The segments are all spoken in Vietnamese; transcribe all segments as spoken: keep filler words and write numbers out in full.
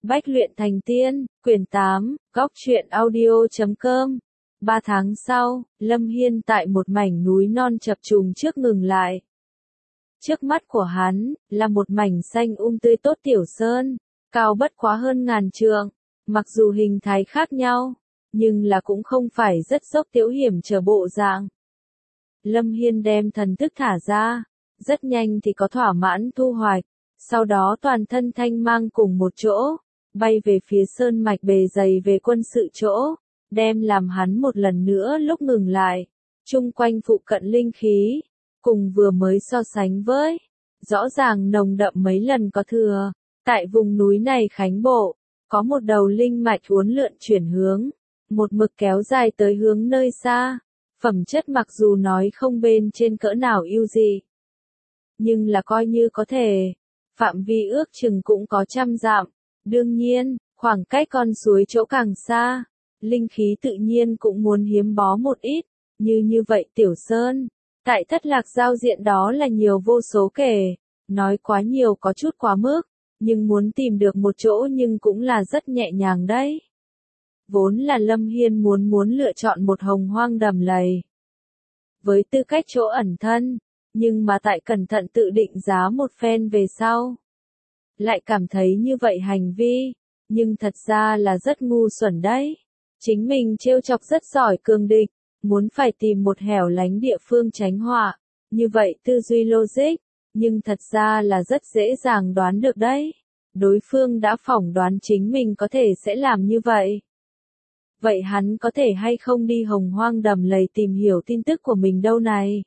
Bách luyện thành tiên, quyển tám, góc truyện audio chấm com. Ba tháng sau, Lâm Hiên tại một mảnh núi non chập trùng trước ngừng lại. Trước mắt của hắn, là một mảnh xanh um tươi tốt tiểu sơn, cao bất quá hơn ngàn trượng, mặc dù hình thái khác nhau, nhưng là cũng không phải rất dốc tiểu hiểm trở bộ dạng. Lâm Hiên đem thần thức thả ra, rất nhanh thì có thỏa mãn thu hoạch, sau đó toàn thân thanh mang cùng một chỗ, bay về phía sơn mạch bề dày về quân sự chỗ, đem làm hắn một lần nữa lúc ngừng lại, chung quanh phụ cận linh khí, cùng vừa mới so sánh với, rõ ràng nồng đậm mấy lần có thừa, tại vùng núi này Khánh Bộ, có một đầu linh mạch uốn lượn chuyển hướng, một mực kéo dài tới hướng nơi xa, phẩm chất mặc dù nói không bên trên cỡ nào ưu dị, nhưng là coi như có thể, phạm vi ước chừng cũng có trăm dặm. Đương nhiên, khoảng cách con suối chỗ càng xa, linh khí tự nhiên cũng muốn hiếm bó một ít, như như vậy tiểu sơn, tại Thất Lạc giao diện đó là nhiều vô số kể, nói quá nhiều có chút quá mức, nhưng muốn tìm được một chỗ nhưng cũng là rất nhẹ nhàng đấy. Vốn là Lâm Hiên muốn muốn lựa chọn một hồng hoang đầm lầy, với tư cách chỗ ẩn thân, nhưng mà tại cẩn thận tự định giá một phen về sau. Lại cảm thấy như vậy hành vi, nhưng thật ra là rất ngu xuẩn đấy. Chính mình trêu chọc rất giỏi cường địch, muốn phải tìm một hẻo lánh địa phương tránh họa, như vậy tư duy logic, nhưng thật ra là rất dễ dàng đoán được đấy. Đối phương đã phỏng đoán chính mình có thể sẽ làm như vậy. Vậy hắn có thể hay không đi hồng hoang đầm lầy tìm hiểu tin tức của mình đâu này?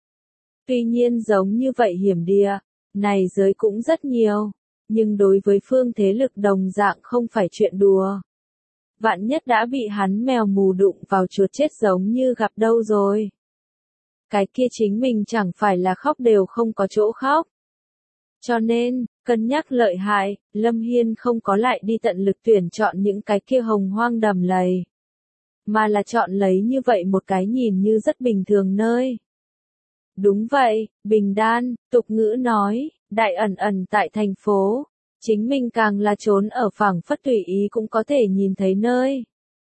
Tuy nhiên giống như vậy hiểm địa, này giới cũng rất nhiều. Nhưng đối với phương thế lực đồng dạng không phải chuyện đùa. Vạn nhất đã bị hắn mèo mù đụng vào chuột chết giống như gặp đâu rồi. Cái kia chính mình chẳng phải là khóc đều không có chỗ khóc. Cho nên, cân nhắc lợi hại, Lâm Hiên không có lại đi tận lực tuyển chọn những cái kia hồng hoang đầm lầy. Mà là chọn lấy như vậy một cái nhìn như rất bình thường nơi. Đúng vậy, Bình Đan, tục ngữ nói. Đại ẩn ẩn tại thành phố, chính mình càng là trốn ở phảng phất tùy ý cũng có thể nhìn thấy nơi.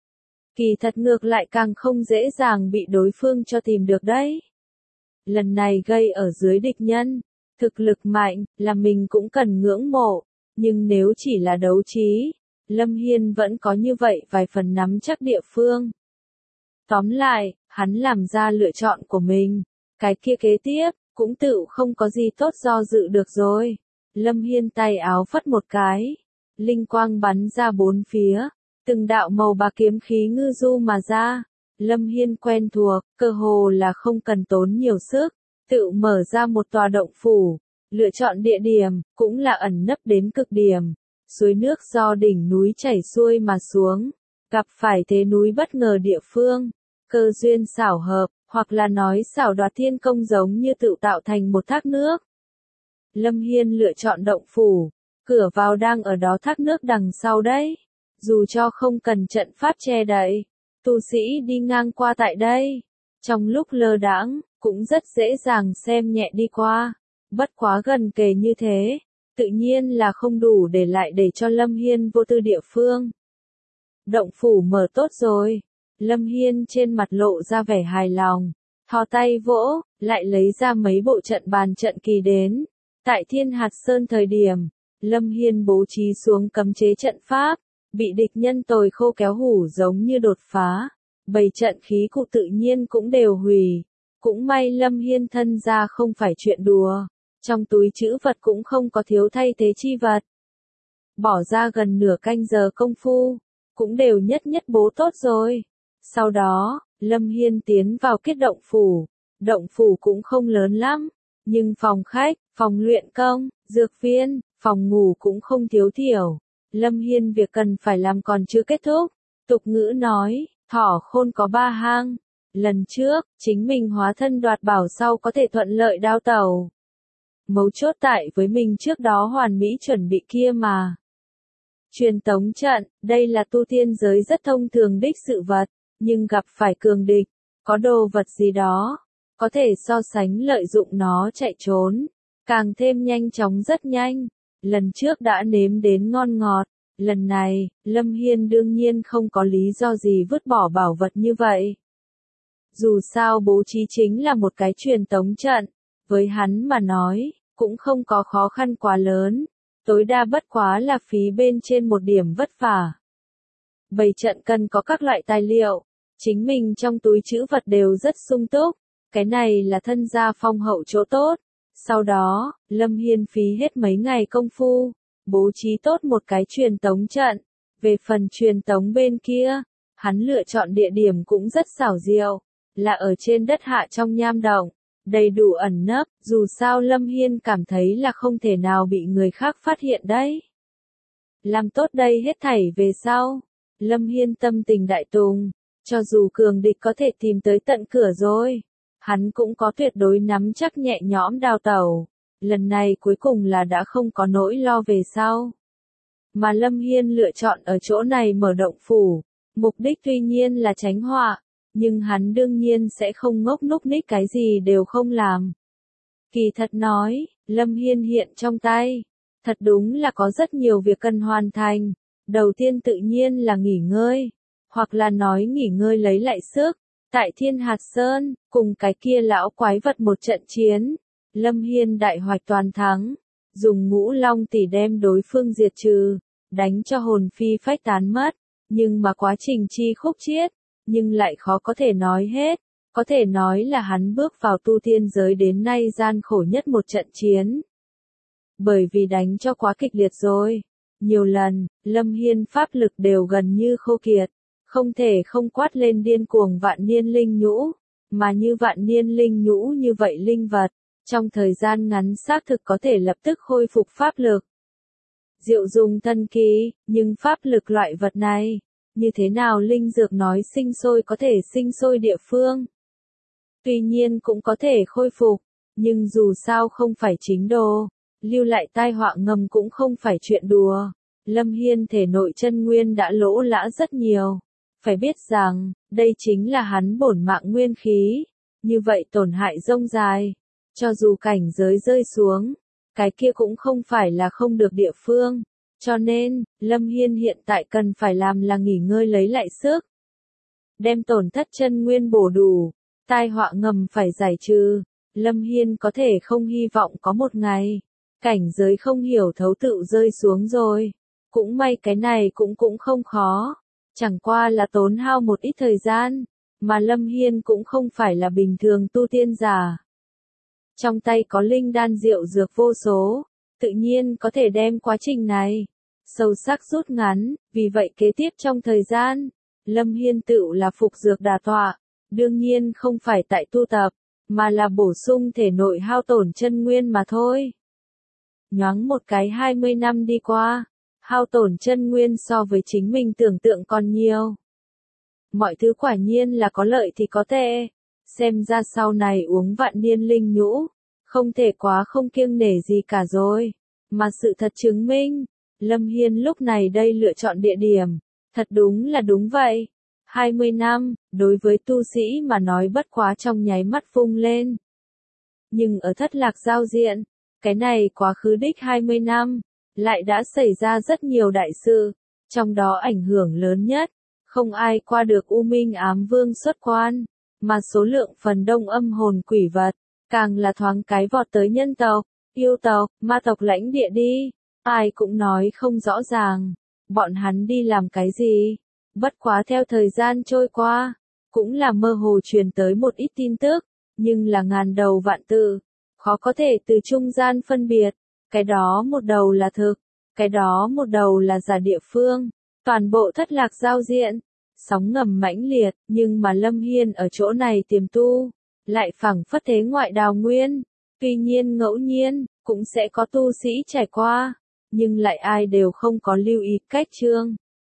Kỳ thật ngược lại càng không dễ dàng bị đối phương cho tìm được đấy. Lần này gây ở dưới địch nhân, thực lực mạnh, là mình cũng cần ngưỡng mộ, nhưng nếu chỉ là đấu trí, Lâm Hiên vẫn có như vậy vài phần nắm chắc địa phương. Tóm lại, hắn làm ra lựa chọn của mình, cái kia kế tiếp. Cũng tự không có gì tốt do dự được rồi. Lâm Hiên tay áo phất một cái. Linh quang bắn ra bốn phía. Từng đạo màu bạc kiếm khí ngư du mà ra. Lâm Hiên quen thuộc, cơ hồ là không cần tốn nhiều sức. Tự mở ra một tòa động phủ. Lựa chọn địa điểm, cũng là ẩn nấp đến cực điểm. Suối nước do đỉnh núi chảy xuôi mà xuống. Gặp phải thế núi bất ngờ địa phương. Cơ duyên xảo hợp. Hoặc là nói xảo đoạt thiên công giống như tự tạo thành một thác nước. Lâm Hiên lựa chọn động phủ, cửa vào đang ở đó thác nước đằng sau đấy. Dù cho không cần trận pháp che đậy, tu sĩ đi ngang qua tại đây, trong lúc lơ đãng, cũng rất dễ dàng xem nhẹ đi qua. Bất quá gần kề như thế, tự nhiên là không đủ để lại để cho Lâm Hiên vô tư địa phương. Động phủ mở tốt rồi. Lâm Hiên trên mặt lộ ra vẻ hài lòng, thò tay vỗ, lại lấy ra mấy bộ trận bàn trận kỳ đến. Tại Thiên Hạt Sơn thời điểm, Lâm Hiên bố trí xuống cấm chế trận pháp, bị địch nhân tồi khô kéo hủ giống như đột phá. Bầy trận khí cụ tự nhiên cũng đều hủy. Cũng may Lâm Hiên thân ra không phải chuyện đùa, trong túi trữ vật cũng không có thiếu thay thế chi vật. Bỏ ra gần nửa canh giờ công phu, cũng đều nhất nhất bố tốt rồi. Sau đó, Lâm Hiên tiến vào kết động phủ. Động phủ cũng không lớn lắm, nhưng phòng khách, phòng luyện công, dược viên, phòng ngủ cũng không thiếu thiểu. Lâm Hiên việc cần phải làm còn chưa kết thúc. Tục ngữ nói, thỏ khôn có ba hang. Lần trước, chính mình hóa thân đoạt bảo sau có thể thuận lợi đao tàu. Mấu chốt tại với mình trước đó hoàn mỹ chuẩn bị kia mà. Truyền tống trận, đây là tu tiên giới rất thông thường đích sự vật. Nhưng gặp phải cường địch, có đồ vật gì đó, có thể so sánh lợi dụng nó chạy trốn, càng thêm nhanh chóng rất nhanh. Lần trước đã nếm đến ngon ngọt, Lần này, Lâm Hiên đương nhiên không có lý do gì vứt bỏ bảo vật như vậy. Dù sao bố trí chính là một cái truyền tống trận, với hắn mà nói, cũng không có khó khăn quá lớn, tối đa bất quá là phí bên trên một điểm vất vả. Bày trận cần có các loại tài liệu, chính mình trong túi trữ vật đều rất sung túc, cái này là thân gia phong hậu chỗ tốt. Sau đó, Lâm Hiên phí hết mấy ngày công phu, bố trí tốt một cái truyền tống trận. Về phần truyền tống bên kia, hắn lựa chọn địa điểm cũng rất xảo diệu, là ở trên đất hạ trong nham động, đầy đủ ẩn nấp, dù sao Lâm Hiên cảm thấy là không thể nào bị người khác phát hiện đấy. Làm tốt đây hết thảy về sau, Lâm Hiên tâm tình đại tùng, cho dù cường địch có thể tìm tới tận cửa rồi, hắn cũng có tuyệt đối nắm chắc nhẹ nhõm đào tẩu, lần này cuối cùng là đã không có nỗi lo về sau. Mà Lâm Hiên lựa chọn ở chỗ này mở động phủ, mục đích tuy nhiên là tránh họa, nhưng hắn đương nhiên sẽ không ngốc núc ních cái gì đều không làm. Kỳ thật nói, Lâm Hiên hiện trong tay, thật đúng là có rất nhiều việc cần hoàn thành. Đầu tiên tự nhiên là nghỉ ngơi, hoặc là nói nghỉ ngơi lấy lại sức. Tại Thiên Hạt Sơn, cùng cái kia lão quái vật một trận chiến, Lâm Hiên đại hoạch toàn thắng, dùng ngũ long tỷ đem đối phương diệt trừ, đánh cho hồn phi phách tán mất, nhưng mà quá trình chi khúc chiết, nhưng lại khó có thể nói hết, có thể nói là hắn bước vào tu tiên giới đến nay gian khổ nhất một trận chiến. Bởi vì đánh cho quá kịch liệt rồi, nhiều lần, Lâm Hiên pháp lực đều gần như khô kiệt, không thể không quát lên điên cuồng vạn niên linh nhũ, mà như vạn niên linh nhũ như vậy linh vật, trong thời gian ngắn xác thực có thể lập tức khôi phục pháp lực. Diệu dùng thần kỳ, nhưng pháp lực loại vật này, như thế nào linh dược nói sinh sôi có thể sinh sôi địa phương. Tuy nhiên cũng có thể khôi phục, nhưng dù sao không phải chính đồ, lưu lại tai họa ngầm cũng không phải chuyện đùa. Lâm Hiên thể nội chân nguyên đã lỗ lã rất nhiều. Phải biết rằng, đây chính là hắn bổn mạng nguyên khí, như vậy tổn hại rông dài. Cho dù cảnh giới rơi xuống, cái kia cũng không phải là không được địa phương. Cho nên, Lâm Hiên hiện tại cần phải làm là nghỉ ngơi lấy lại sức. Đem tổn thất chân nguyên bổ đủ, tai họa ngầm phải giải trừ. Lâm Hiên có thể không hy vọng có một ngày, cảnh giới không hiểu thấu tự rơi xuống rồi. Cũng may cái này cũng cũng không khó. Chẳng qua là tốn hao một ít thời gian, mà Lâm Hiên cũng không phải là bình thường tu tiên giả. Trong tay có linh đan diệu dược vô số, tự nhiên có thể đem quá trình này sâu sắc rút ngắn, vì vậy kế tiếp trong thời gian, Lâm Hiên tự là phục dược đà tọa, đương nhiên không phải tại tu tập, mà là bổ sung thể nội hao tổn chân nguyên mà thôi. Nhoáng một cái hai mươi năm đi qua, hao tổn chân nguyên so với chính mình tưởng tượng còn nhiều. Mọi thứ quả nhiên là có lợi thì có tệ, xem ra sau này uống vạn niên linh nhũ, không thể quá không kiêng nể gì cả rồi. Mà sự thật chứng minh, Lâm Hiên lúc này đây lựa chọn địa điểm, thật đúng là đúng vậy. hai mươi năm, đối với tu sĩ mà nói bất quá trong nháy mắt vung lên. Nhưng ở Thất Lạc giao diện, cái này quá khứ đích hai mươi năm, lại đã xảy ra rất nhiều đại sự, trong đó ảnh hưởng lớn nhất, không ai qua được U Minh Ám Vương xuất quan, mà số lượng phần đông âm hồn quỷ vật, càng là thoáng cái vọt tới nhân tộc, yêu tộc, ma tộc lãnh địa đi, ai cũng nói không rõ ràng, bọn hắn đi làm cái gì, bất quá theo thời gian trôi qua, cũng là mơ hồ truyền tới một ít tin tức, nhưng là ngàn đầu vạn tự, khó có thể từ trung gian phân biệt. Cái đó một đầu là thực, cái đó một đầu là giả địa phương, toàn bộ Thất Lạc giao diện, sóng ngầm mãnh liệt, nhưng mà Lâm Hiên ở chỗ này tiềm tu, lại phảng phất thế ngoại đào nguyên, tuy nhiên ngẫu nhiên, cũng sẽ có tu sĩ trải qua, nhưng lại ai đều không có lưu ý cách chương.